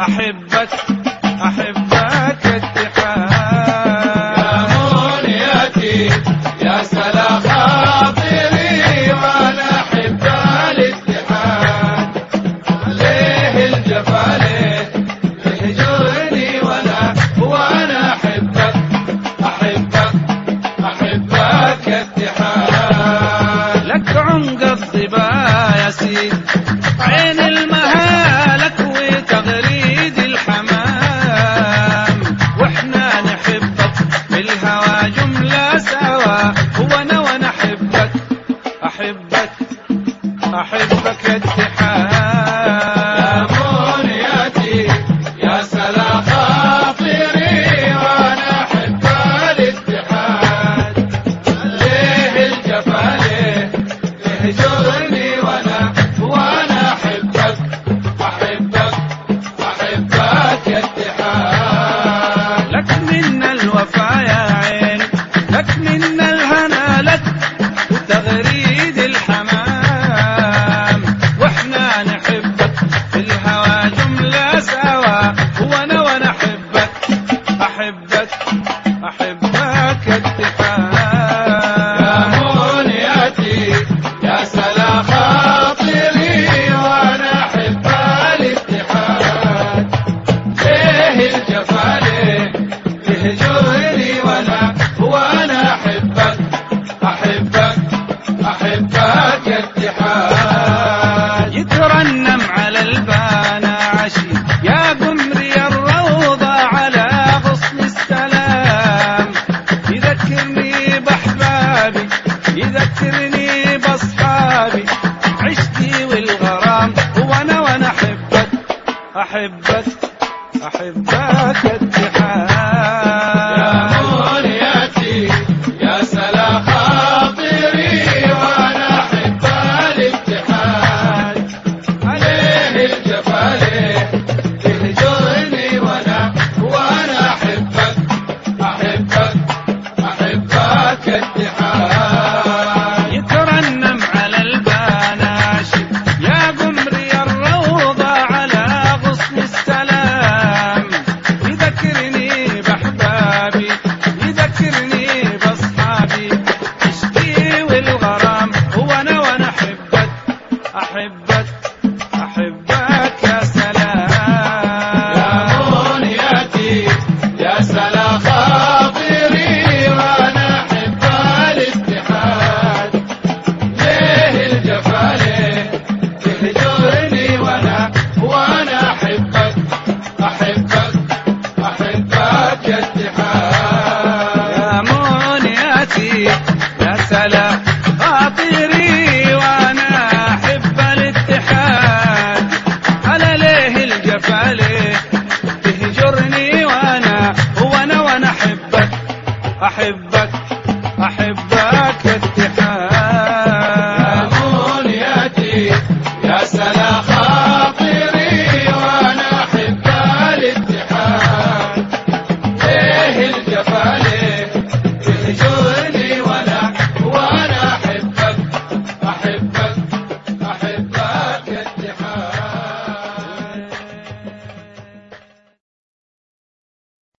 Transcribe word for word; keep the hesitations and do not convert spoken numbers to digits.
أحبك أحبك اتحاد يا منيتي يا سلا خاطري وأنا أحب الاتحاد ليه الجفا ليه تهجرني ولا وأنا أحبك أحبك أحبك اتحاد لك عنق الظبا يا سيد عين المهالك وتغريد الحمام واحنا نحبك بالهوى جملة سوا وانا وانا احبك احبك احبك اتحاد يا منيتي يا سلا خاطري وانا احب الاتحاد ليه الجفا ليه تهجرني وانا وانا احبك احبك احبك اتحاد لك منا الوفا يا عين لك منا الهنا لك وتغريد الحمام واحنا نحبك في الهوى جملة سوا وانا وانا احبك احبك احبك اتحاد يا منيتي يا سلا خاطري وانا احب الاتحاد ليه الجفا ليه تهجرني وانا وانا احبك احبك احبك اتحاد يترنم على البانا عشي يا قمري الروضة على غصن السلام يذكرني بأحبابي يذكرني بأصحابي عشتي والغرام وانا وانا احبك احبك